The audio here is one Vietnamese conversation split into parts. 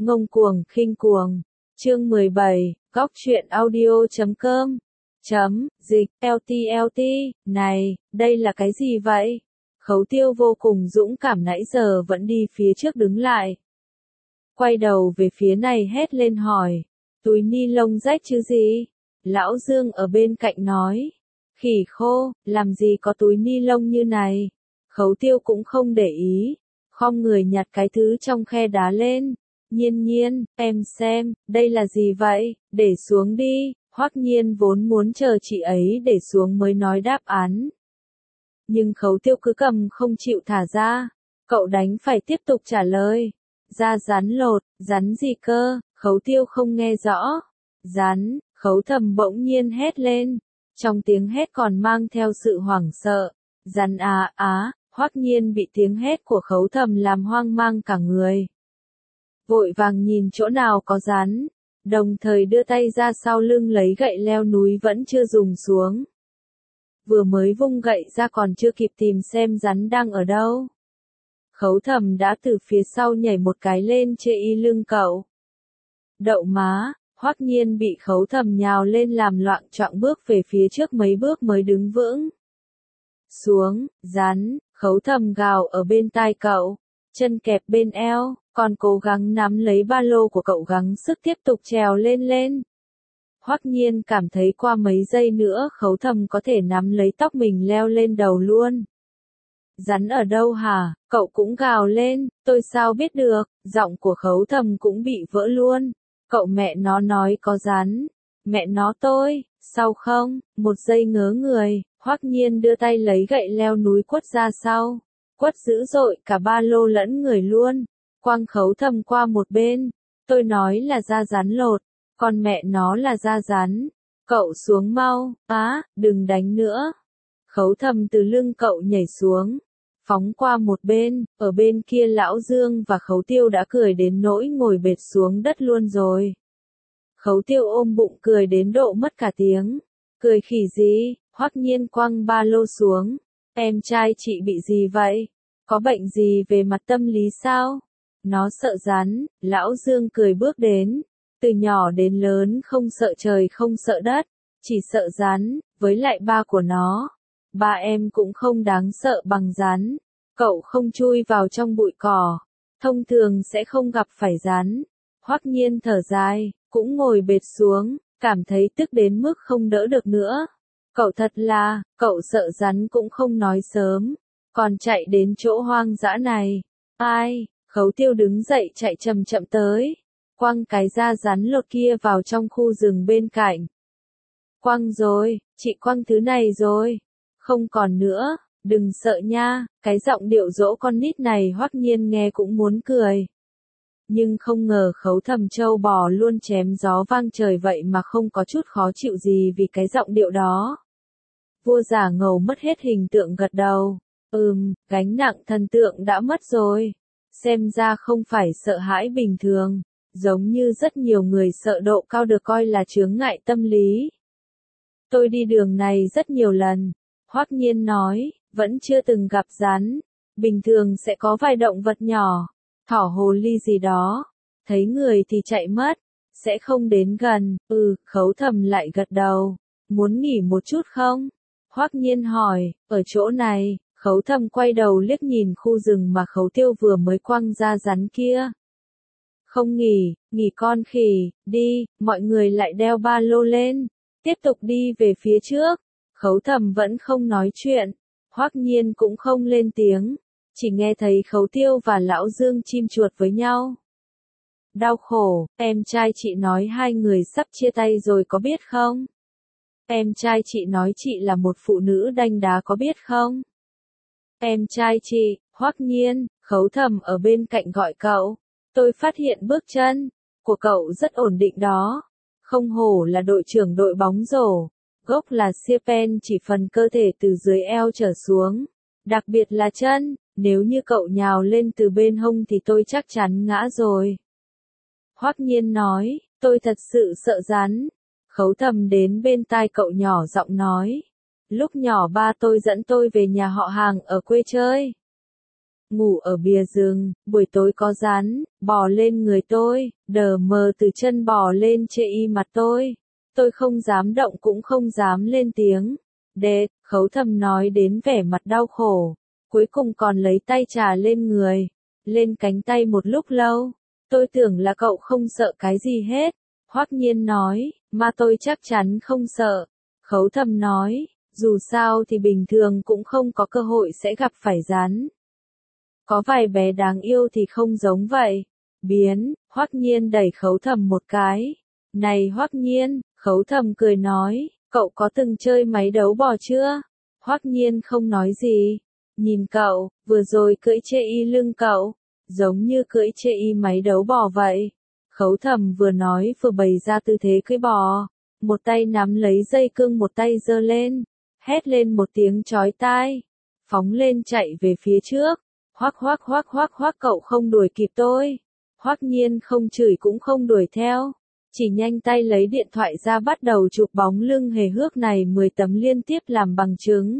Ngông cuồng, khinh cuồng. Chương 17, góc truyện audio.com. Dịch, LT, này, đây là cái gì vậy? Khấu Tiêu vô cùng dũng cảm nãy giờ vẫn đi phía trước đứng lại. Quay đầu về phía này hét lên hỏi, túi ni lông rách chứ gì? Lão Dương ở bên cạnh nói, khỉ khô, làm gì có túi ni lông như này? Khấu Tiêu cũng không để ý, khom người nhặt cái thứ trong khe đá lên. Nhiên, em xem, đây là gì vậy? Để xuống đi. Hoắc Nhiên vốn muốn chờ chị ấy để xuống mới nói đáp án. Nhưng Khấu Tiêu cứ cầm không chịu thả ra. Cậu đánh phải tiếp tục trả lời. Da rắn lột, rắn gì cơ? Khấu Tiêu không nghe rõ. Rắn, Khấu Thầm bỗng nhiên hét lên. Trong tiếng hét còn mang theo sự hoảng sợ. Rắn Hoắc Nhiên bị tiếng hét của Khấu Thầm làm hoang mang cả người. Vội vàng nhìn chỗ nào có rắn, đồng thời đưa tay ra sau lưng lấy gậy leo núi vẫn chưa dùng xuống. Vừa mới vung gậy ra còn chưa kịp tìm xem rắn đang ở đâu. Khấu Thầm đã từ phía sau nhảy một cái lên chê y lưng cậu. Đậu má, Hoắc Nhiên bị Khấu Thầm nhào lên làm loạng choạng bước về phía trước mấy bước mới đứng vững. Xuống, rắn, Khấu Thầm gào ở bên tai cậu, chân kẹp bên eo. Còn cố gắng nắm lấy ba lô của cậu gắng sức tiếp tục trèo lên. Hoắc Nhiên cảm thấy qua mấy giây nữa Khấu Thầm có thể nắm lấy tóc mình leo lên đầu luôn. Rắn ở đâu hả? Cậu cũng gào lên, tôi sao biết được, giọng của Khấu Thầm cũng bị vỡ luôn. Cậu mẹ nó nói có rắn, mẹ nó tôi, sao không? Một giây ngớ người, Hoắc Nhiên đưa tay lấy gậy leo núi quất ra sau. Quất dữ dội cả ba lô lẫn người luôn. Quăng Khấu Thầm qua một bên, tôi nói là da rắn lột, còn mẹ nó là da rắn, cậu xuống mau, đừng đánh nữa. Khấu Thầm từ lưng cậu nhảy xuống, phóng qua một bên, ở bên kia Lão Dương và Khấu Tiêu đã cười đến nỗi ngồi bệt xuống đất luôn rồi. Khấu Tiêu ôm bụng cười đến độ mất cả tiếng, cười khỉ gì, Hoắc Nhiên quăng ba lô xuống, em trai chị bị gì vậy? Có bệnh gì về mặt tâm lý sao? Nó sợ rắn, Lão Dương cười bước đến, từ nhỏ đến lớn không sợ trời không sợ đất, chỉ sợ rắn, với lại ba của nó. Ba em cũng không đáng sợ bằng rắn, cậu không chui vào trong bụi cỏ, thông thường sẽ không gặp phải rắn. Hoắc Nhiên thở dài, cũng ngồi bệt xuống, cảm thấy tức đến mức không đỡ được nữa. Cậu thật là, cậu sợ rắn cũng không nói sớm, còn chạy đến chỗ hoang dã này. Ai? Khấu Tiêu đứng dậy chạy chậm chậm tới, quăng cái da rắn lột kia vào trong khu rừng bên cạnh. Quăng rồi, chị quăng thứ này rồi, không còn nữa, đừng sợ nha, cái giọng điệu dỗ con nít này Hoắc Nhiên nghe cũng muốn cười. Nhưng không ngờ Khấu Thầm trâu bò luôn chém gió vang trời vậy mà không có chút khó chịu gì vì cái giọng điệu đó. Vua Giả Ngầu mất hết hình tượng gật đầu, gánh nặng thần tượng đã mất rồi. Xem ra không phải sợ hãi bình thường, giống như rất nhiều người sợ độ cao được coi là chướng ngại tâm lý. Tôi đi đường này rất nhiều lần, Hoắc Nhiên nói, vẫn chưa từng gặp rắn, bình thường sẽ có vài động vật nhỏ, thỏ hồ ly gì đó, thấy người thì chạy mất, sẽ không đến gần. Khấu Thầm lại gật đầu, muốn nghỉ một chút không? Hoắc Nhiên hỏi, ở chỗ này. Khấu Thầm quay đầu liếc nhìn khu rừng mà Khấu Tiêu vừa mới quăng ra rắn kia. Không nghỉ con khỉ, đi, mọi người lại đeo ba lô lên, tiếp tục đi về phía trước. Khấu Thầm vẫn không nói chuyện, Hoắc Nhiên cũng không lên tiếng, chỉ nghe thấy Khấu Tiêu và Lão Dương chim chuột với nhau. Đau khổ, em trai chị nói hai người sắp chia tay rồi có biết không? Em trai chị nói chị là một phụ nữ đanh đá có biết không? Em trai chị, Hoắc Nhiên, Khấu Thầm ở bên cạnh gọi cậu. Tôi phát hiện bước chân của cậu rất ổn định đó. Không hổ là đội trưởng đội bóng rổ. Gốc là Siepen chỉ phần cơ thể từ dưới eo trở xuống. Đặc biệt là chân, nếu như cậu nhào lên từ bên hông thì tôi chắc chắn ngã rồi. Hoắc Nhiên nói, tôi thật sự sợ rắn. Khấu Thầm đến bên tai cậu nhỏ giọng nói. Lúc nhỏ ba tôi dẫn tôi về nhà họ hàng ở quê chơi. ngủ ở bìa rừng, buổi tối có rắn, bò lên người tôi, đờ mờ từ chân bò lên chê y mặt tôi. Tôi không dám động cũng không dám lên tiếng. Đệt, Khấu Thầm nói đến vẻ mặt đau khổ. Cuối cùng còn lấy tay trà lên người, lên cánh tay một lúc lâu. Tôi tưởng là cậu không sợ cái gì hết. Hoắc Nhiên nói, mà tôi chắc chắn không sợ. Khấu Thầm nói, dù sao thì bình thường cũng không có cơ hội sẽ gặp phải rắn. Có vài bé đáng yêu thì không giống vậy. Biến, Hoắc Nhiên đẩy Khấu Thầm một cái. Này Hoắc Nhiên, Khấu Thầm cười nói, cậu có từng chơi máy đấu bò chưa? Hoắc Nhiên không nói gì. Nhìn cậu, vừa rồi cưỡi chê y lưng cậu, giống như cưỡi chê y máy đấu bò vậy. Khấu Thầm vừa nói vừa bày ra tư thế cưỡi bò. Một tay nắm lấy dây cương một tay giơ lên. Hét lên một tiếng chói tai. Phóng lên chạy về phía trước. Hoắc hoắc hoắc hoắc hoắc cậu không đuổi kịp tôi. Hoắc Nhiên không chửi cũng không đuổi theo. Chỉ nhanh tay lấy điện thoại ra bắt đầu chụp bóng lưng hề hước này 10 tấm liên tiếp làm bằng chứng.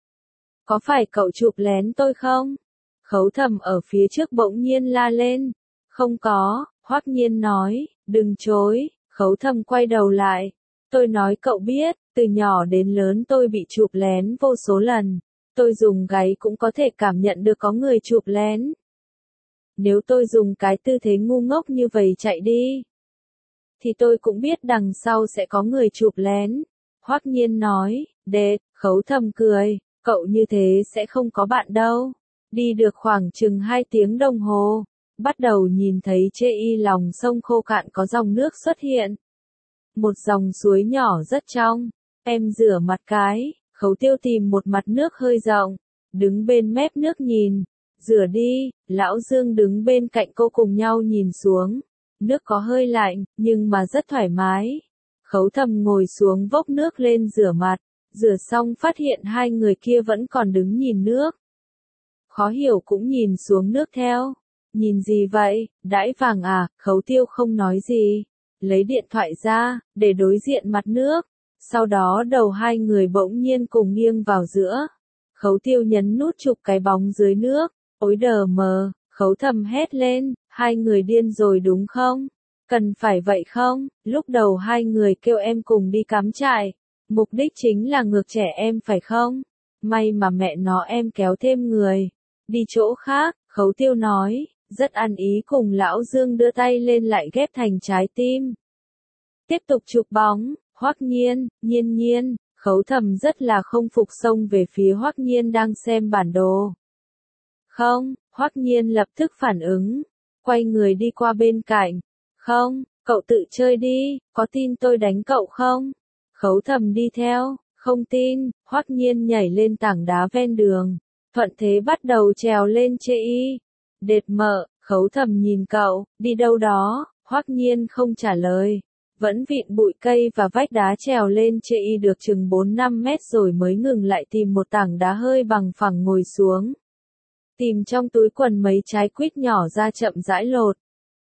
Có phải cậu chụp lén tôi không? Khấu Thầm ở phía trước bỗng nhiên la lên. Không có, Hoắc Nhiên nói, đừng chối. Khấu Thầm quay đầu lại. Tôi nói cậu biết, từ nhỏ đến lớn tôi bị chụp lén vô số lần. Tôi dùng gáy cũng có thể cảm nhận được có người chụp lén. Nếu tôi dùng cái tư thế ngu ngốc như vậy chạy đi, thì tôi cũng biết đằng sau sẽ có người chụp lén. Hoắc Nhiên nói, đệt, Khấu Thầm cười, cậu như thế sẽ không có bạn đâu. Đi được khoảng chừng 2 tiếng đồng hồ, bắt đầu nhìn thấy chê y lòng sông khô cạn có dòng nước xuất hiện. Một dòng suối nhỏ rất trong, em rửa mặt cái, Khấu Tiêu tìm một mặt nước hơi rộng, đứng bên mép nước nhìn, rửa đi, Lão Dương đứng bên cạnh cô cùng nhau nhìn xuống. Nước có hơi lạnh, nhưng mà rất thoải mái. Khấu Thầm ngồi xuống vốc nước lên rửa mặt, rửa xong phát hiện hai người kia vẫn còn đứng nhìn nước. Khó hiểu cũng nhìn xuống nước theo. Nhìn gì vậy, đãi vàng à? Khấu Tiêu không nói gì. Lấy điện thoại ra, để đối diện mặt nước. Sau đó đầu hai người bỗng nhiên cùng nghiêng vào giữa. Khấu Tiêu nhấn nút chụp cái bóng dưới nước. Ối đờ mờ, Khấu Thầm hét lên, hai người điên rồi đúng không? Cần phải vậy không? Lúc đầu hai người kêu em cùng đi cắm trại. Mục đích chính là ngược trẻ em phải không? May mà mẹ nó em kéo thêm người. Đi chỗ khác, Khấu Tiêu nói, rất ăn ý cùng Lão Dương đưa tay lên lại ghép thành trái tim. Tiếp tục chụp bóng, Hoắc Nhiên, Nhiên, Khấu Thầm rất là không phục xông về phía Hoắc Nhiên đang xem bản đồ. Không, Hoắc Nhiên lập tức phản ứng, quay người đi qua bên cạnh. Không, cậu tự chơi đi, có tin tôi đánh cậu không? Khấu Thầm đi theo, không tin, Hoắc Nhiên nhảy lên tảng đá ven đường, thuận thế bắt đầu trèo lên chê y. Đệt mợ, Khấu Thầm nhìn cậu, đi đâu đó, Hoắc Nhiên không trả lời. Vẫn vịn bụi cây và vách đá trèo lên chê y được chừng 4-5 mét rồi mới ngừng lại tìm một tảng đá hơi bằng phẳng ngồi xuống. Tìm trong túi quần mấy trái quýt nhỏ ra chậm rãi lột.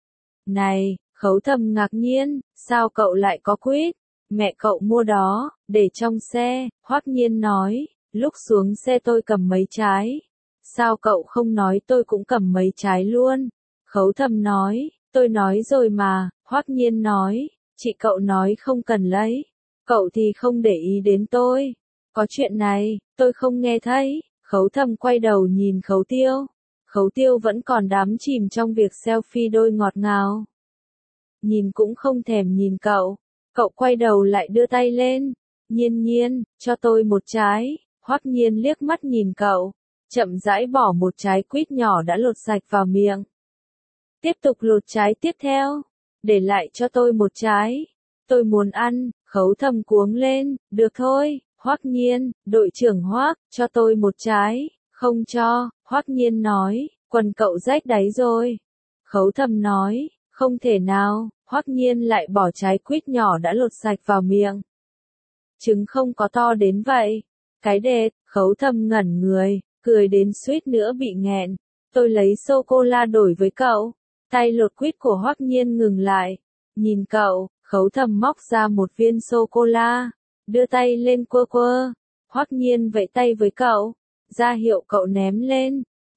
Này, Khấu Thầm ngạc nhiên, sao cậu lại có quýt? Mẹ cậu mua đó, để trong xe, Hoắc Nhiên nói, lúc xuống xe tôi cầm mấy trái. Sao cậu không nói tôi cũng cầm mấy trái luôn? Khấu Thầm nói, tôi nói rồi mà, Hoắc Nhiên nói, chị cậu nói không cần lấy. Cậu thì không để ý đến tôi. Có chuyện này, tôi không nghe thấy. Khấu Thầm quay đầu nhìn Khấu Tiêu. Khấu Tiêu vẫn còn đắm chìm trong việc selfie đôi ngọt ngào. Nhìn cũng không thèm nhìn cậu. Cậu quay đầu lại đưa tay lên. Nhiên, cho tôi một trái. Hoắc Nhiên liếc mắt nhìn cậu. Chậm rãi bỏ một trái quýt nhỏ đã lột sạch vào miệng. Tiếp tục lột trái tiếp theo. Để lại cho tôi một trái. Tôi muốn ăn. Khấu Thầm cuống lên. Được thôi. Hoắc Nhiên, đội trưởng Hoắc, cho tôi một trái. Không cho, Hoắc Nhiên nói, quần cậu rách đáy rồi. Khấu Thầm nói, không thể nào, Hoắc Nhiên lại bỏ trái quýt nhỏ đã lột sạch vào miệng. Trứng không có to đến vậy. Cái đệt, Khấu Thầm ngẩn người, cười đến suýt nữa bị nghẹn. Tôi lấy sô-cô-la đổi với cậu. Tay lột quýt của Hoắc Nhiên ngừng lại. Nhìn cậu, Khấu Thầm móc ra một viên sô-cô-la. Đưa tay lên quơ quơ. Hoắc Nhiên vẫy tay với cậu. Ra hiệu cậu ném lên.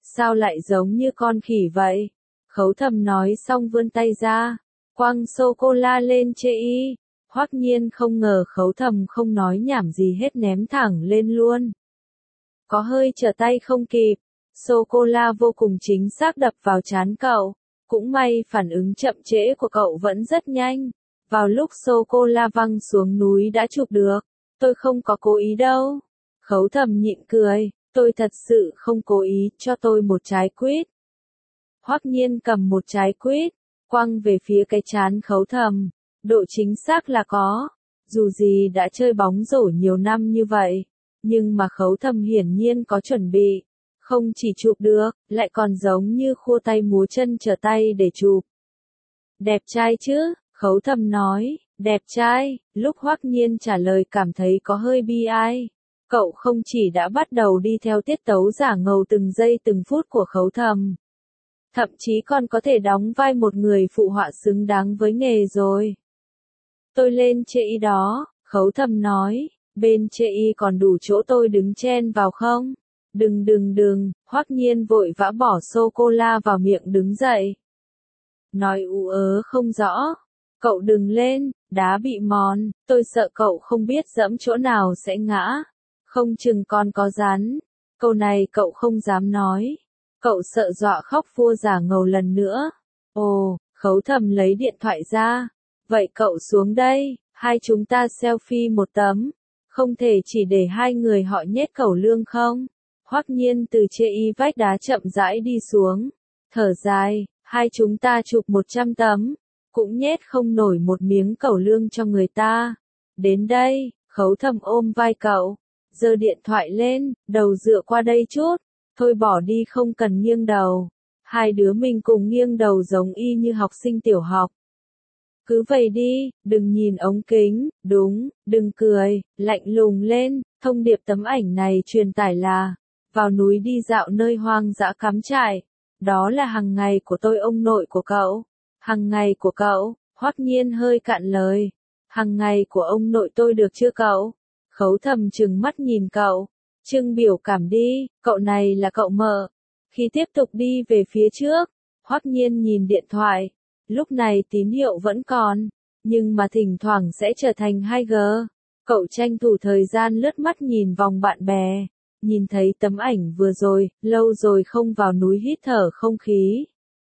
Sao lại giống như con khỉ vậy? Khấu Thầm nói xong vươn tay ra, quăng sô-cô-la lên chê y. Hoắc Nhiên không ngờ Khấu Thầm không nói nhảm gì hết ném thẳng lên luôn. Có hơi trở tay không kịp, sô-cô-la vô cùng chính xác đập vào trán cậu. Cũng may phản ứng chậm trễ của cậu vẫn rất nhanh. Vào lúc sô-cô-la văng xuống núi đã chụp được. Tôi không có cố ý đâu. Khấu Thầm nhịn cười, tôi thật sự không cố ý, cho tôi một trái quýt. Hoắc Nhiên cầm một trái quýt, quăng về phía cái trán Khấu Thầm. Độ chính xác là có. Dù gì đã chơi bóng rổ nhiều năm như vậy, nhưng mà Khấu Thầm hiển nhiên có chuẩn bị. Không chỉ chụp được, lại còn giống như khua tay múa chân trở tay để chụp. Đẹp trai chứ? Khấu Thầm nói, đẹp trai. Lúc Hoắc Nhiên trả lời cảm thấy có hơi bi ai. Cậu không chỉ đã bắt đầu đi theo tiết tấu giả ngầu từng giây từng phút của Khấu Thầm, thậm chí còn có thể đóng vai một người phụ họa xứng đáng với nghề rồi. Tôi lên chê y đó, Khấu Thầm nói, bên chê y còn đủ chỗ tôi đứng chen vào không? Đừng, Hoắc Nhiên vội vã bỏ sô-cô-la vào miệng đứng dậy. Nói ú ớ không rõ, cậu đừng lên, đá bị mòn, tôi sợ cậu không biết dẫm chỗ nào sẽ ngã, không chừng còn có rắn. Câu này cậu không dám nói, cậu sợ dọa khóc vua giả ngầu lần nữa. Ồ, Khấu Thầm lấy điện thoại ra, vậy cậu xuống đây, hai chúng ta selfie một tấm, không thể chỉ để hai người họ nhét cẩu lương không? Hoắc Nhiên từ chê y vách đá chậm rãi đi xuống, thở dài, hai chúng ta chụp 100 tấm, cũng nhét không nổi một miếng cẩu lương cho người ta. Đến đây, Khấu Thầm ôm vai cậu, giơ điện thoại lên, đầu dựa qua đây chút, thôi bỏ đi không cần nghiêng đầu. Hai đứa mình cùng nghiêng đầu giống y như học sinh tiểu học. Cứ vậy đi, đừng nhìn ống kính, đúng, đừng cười, lạnh lùng lên. Thông điệp tấm ảnh này truyền tải là, vào núi đi dạo nơi hoang dã cắm trại. Đó là hàng ngày của tôi, ông nội của cậu. Hàng ngày của cậu, Hoắc Nhiên hơi cạn lời. Hàng ngày của ông nội tôi được chưa cậu? Khấu Thầm trừng mắt nhìn cậu. Trưng biểu cảm đi, cậu này là cậu mợ. Khi tiếp tục đi về phía trước, Hoắc Nhiên nhìn điện thoại. Lúc này tín hiệu vẫn còn, nhưng mà thỉnh thoảng sẽ trở thành 2G. Cậu tranh thủ thời gian lướt mắt nhìn vòng bạn bè. Nhìn thấy tấm ảnh vừa rồi, lâu rồi không vào núi hít thở không khí.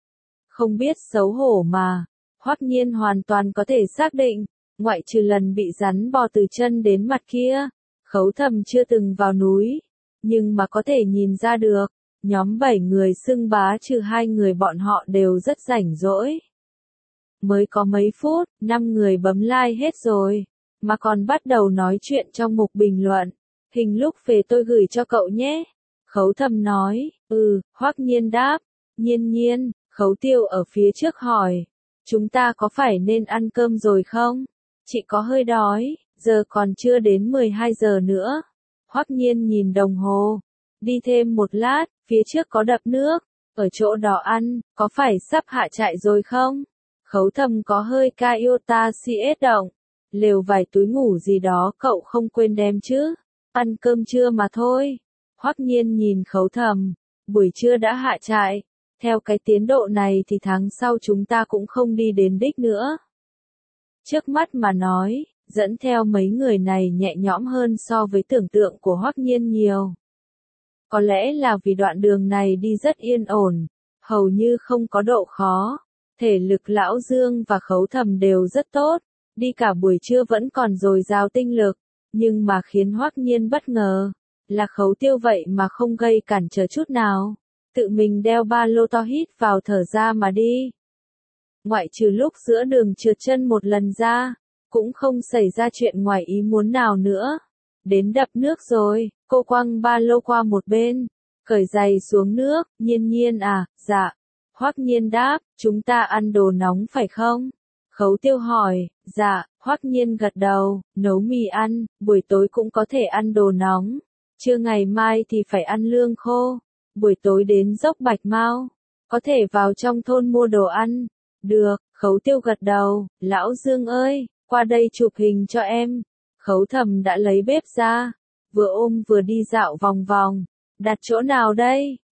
Không biết xấu hổ mà. Hoắc Nhiên hoàn toàn có thể xác định, ngoại trừ lần bị rắn bò từ chân đến mặt kia, Khấu Thầm chưa từng vào núi. Nhưng mà có thể nhìn ra được, nhóm 7 người xưng bá trừ 2 người bọn họ đều rất rảnh rỗi. Mới có mấy phút, 5 người bấm like hết rồi, mà còn bắt đầu nói chuyện trong mục bình luận. Hình lúc về tôi gửi cho cậu nhé. Khấu Thầm nói, Hoắc Nhiên đáp, nhiên, Khấu Tiêu ở phía trước hỏi, chúng ta có phải nên ăn cơm rồi không? Chị có hơi đói, giờ còn chưa đến 12 giờ nữa. Hoắc Nhiên nhìn đồng hồ, đi thêm một lát, phía trước có đập nước, ở chỗ đó ăn, có phải sắp hạ trại rồi không? Khấu Thầm có hơi Iota CS động, lều vài túi ngủ gì đó cậu không quên đem chứ? Ăn cơm trưa mà thôi. Hoắc Nhiên nhìn Khấu Thầm, buổi trưa đã hạ trại, theo cái tiến độ này thì tháng sau chúng ta cũng không đi đến đích nữa. Trước mắt mà nói, dẫn theo mấy người này nhẹ nhõm hơn so với tưởng tượng của Hoắc Nhiên nhiều. Có lẽ là vì đoạn đường này đi rất yên ổn, hầu như không có độ khó. Thể lực Lão Dương và Khấu Thầm đều rất tốt, đi cả buổi trưa vẫn còn dồi dào tinh lực, nhưng mà khiến Hoắc Nhiên bất ngờ, là Khấu Tiêu vậy mà không gây cản trở chút nào, tự mình đeo ba lô to hít vào thở ra mà đi. Ngoại trừ lúc giữa đường trượt chân một lần ra, cũng không xảy ra chuyện ngoài ý muốn nào nữa. Đến đập nước rồi, cô quăng ba lô qua một bên, cởi giày xuống nước. Nhiên à, dạ. Hoắc Nhiên đáp, chúng ta ăn đồ nóng phải không? Khấu Tiêu hỏi, dạ. Hoắc Nhiên gật đầu, nấu mì ăn, buổi tối cũng có thể ăn đồ nóng. Trưa ngày mai thì phải ăn lương khô. Buổi tối đến dốc Bạch Mao, có thể vào trong thôn mua đồ ăn. Được, Khấu Tiêu gật đầu, Lão Dương ơi, qua đây chụp hình cho em. Khấu Thầm đã lấy bếp ra, vừa ôm vừa đi dạo vòng vòng. Đặt chỗ nào đây?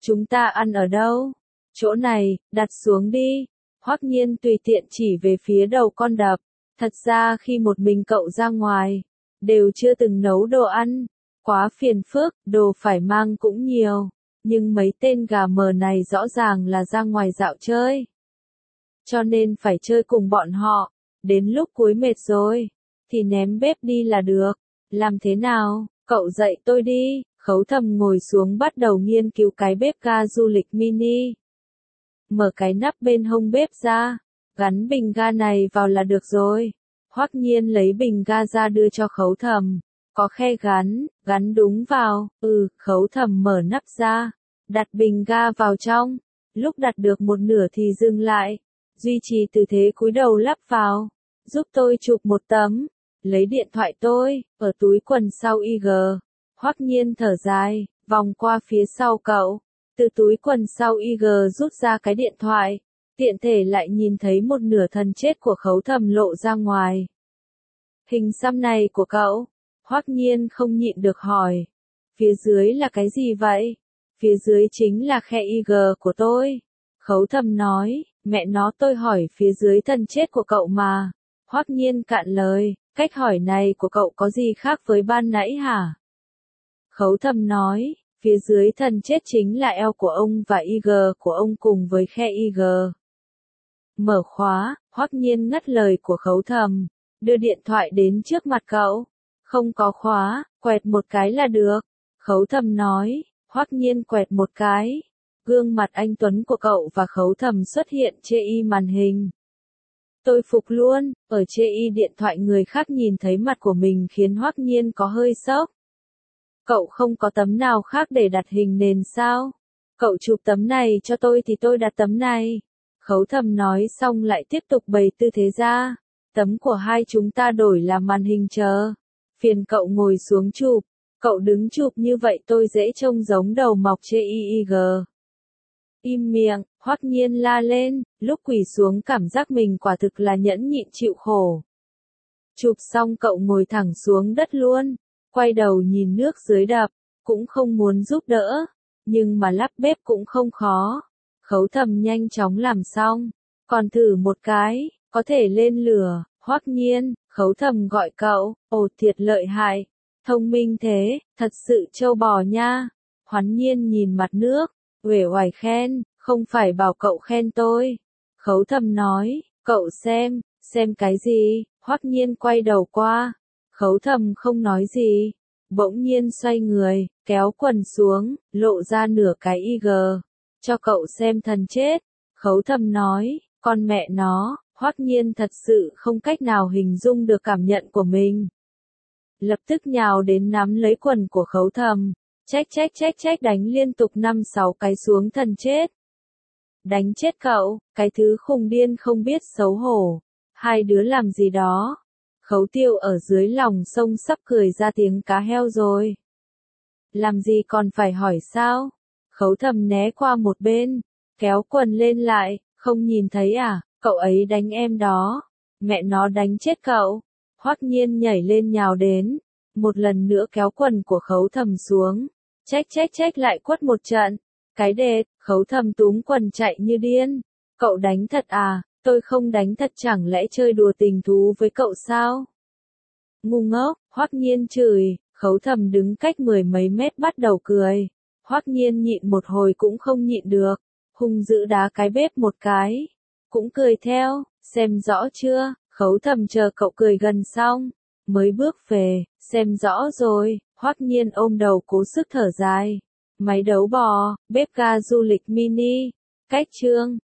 Chúng ta ăn ở đâu? Chỗ này, đặt xuống đi. Hoắc Nhiên tùy tiện chỉ về phía đầu con đập. Thật ra khi một mình cậu ra ngoài, đều chưa từng nấu đồ ăn. Quá phiền phức, đồ phải mang cũng nhiều. Nhưng mấy tên gà mờ này rõ ràng là ra ngoài dạo chơi. Cho nên phải chơi cùng bọn họ. Đến lúc cuối mệt rồi, thì ném bếp đi là được. Làm thế nào? Cậu dạy tôi đi. Khấu Thầm ngồi xuống bắt đầu nghiên cứu cái bếp ga du lịch mini. Mở cái nắp bên hông bếp ra, gắn bình ga này vào là được rồi. Hoắc Nhiên lấy bình ga ra đưa cho Khấu Thầm. Có khe gắn đúng vào. Khấu Thầm mở nắp ra, đặt bình ga vào trong. Lúc đặt được một nửa thì dừng lại, duy trì tư thế cúi đầu lắp vào. Giúp tôi chụp một tấm. Lấy điện thoại tôi, ở túi quần sau IG. Hoắc Nhiên thở dài, vòng qua phía sau cậu. Từ túi quần sau IG rút ra cái điện thoại. Tiện thể lại nhìn thấy một nửa thân chết của Khấu Thầm lộ ra ngoài. Hình xăm này của cậu? Hoắc Nhiên không nhịn được hỏi. Phía dưới là cái gì vậy? Phía dưới chính là khe IG của tôi. Khấu Thầm nói, mẹ nó tôi hỏi phía dưới thân chết của cậu mà. Hoắc Nhiên cạn lời, cách hỏi này của cậu có gì khác với ban nãy hả? Khấu Thầm nói, phía dưới thân chết chính là eo của ông và IG của ông cùng với khe IG. Mở khóa, Hoắc Nhiên ngắt lời của Khấu Thầm, đưa điện thoại đến trước mặt cậu. Không có khóa, quẹt một cái là được. Khấu Thầm nói, Hoắc Nhiên quẹt một cái. Gương mặt anh tuấn của cậu và Khấu Thầm xuất hiện trên màn hình. Tôi phục luôn, ở trên điện thoại người khác nhìn thấy mặt của mình khiến Hoắc Nhiên có hơi sốc. Cậu không có tấm nào khác để đặt hình nền sao? Cậu chụp tấm này cho tôi thì tôi đặt tấm này. Khấu Thầm nói xong lại tiếp tục bày tư thế ra. Tấm của hai chúng ta đổi làm màn hình chờ. Phiền cậu ngồi xuống chụp. Cậu đứng chụp như vậy tôi dễ trông giống đầu mọc trên IG. Im miệng, Hoắc Nhiên la lên, lúc quỳ xuống cảm giác mình quả thực là nhẫn nhịn chịu khổ. Chụp xong cậu ngồi thẳng xuống đất luôn, quay đầu nhìn nước dưới đập, cũng không muốn giúp đỡ, nhưng mà lắp bếp cũng không khó. Khấu Thầm nhanh chóng làm xong, còn thử một cái, có thể lên lửa. Hoắc Nhiên, Khấu Thầm gọi cậu, ồ thiệt lợi hại, thông minh thế, thật sự trâu bò nha. Hoán Nhiên nhìn mặt nước, uể oải khen, không phải bảo cậu khen tôi. Khấu Thầm nói, cậu xem cái gì? Hoắc Nhiên quay đầu qua. Khấu Thầm không nói gì, bỗng nhiên xoay người, kéo quần xuống, lộ ra nửa cái IG. Cho cậu xem thần chết. Khấu Thầm nói, con mẹ nó, Hoắc Nhiên thật sự không cách nào hình dung được cảm nhận của mình. Lập tức nhào đến nắm lấy quần của Khấu Thầm, trách đánh liên tục 5-6 cái xuống thần chết. Đánh chết cậu, cái thứ khùng điên không biết xấu hổ. Hai đứa làm gì đó? Khấu Tiêu ở dưới lòng sông sắp cười ra tiếng cá heo rồi. Làm gì còn phải hỏi sao? Khấu Thầm né qua một bên, kéo quần lên lại, không nhìn thấy à, cậu ấy đánh em đó. Mẹ nó đánh chết cậu. Hoắc Nhiên nhảy lên nhào đến, một lần nữa kéo quần của Khấu Thầm xuống. Trách lại quất một trận. Cái đệt, Khấu Thầm túm quần chạy như điên. Cậu đánh thật à? Tôi không đánh thật, chẳng lẽ chơi đùa tình thú với cậu sao? Ngu ngốc, Hoắc Nhiên chửi. Khấu Thầm đứng cách 10 mấy mét bắt đầu cười. Hoắc Nhiên nhịn một hồi cũng không nhịn được, hung dữ đá cái bếp một cái, cũng cười theo. Xem rõ chưa? Khấu Thầm chờ cậu cười gần xong, mới bước về. Xem rõ rồi. Hoắc Nhiên ôm đầu cố sức thở dài. Máy đấu bò, bếp ga du lịch mini. Cách chương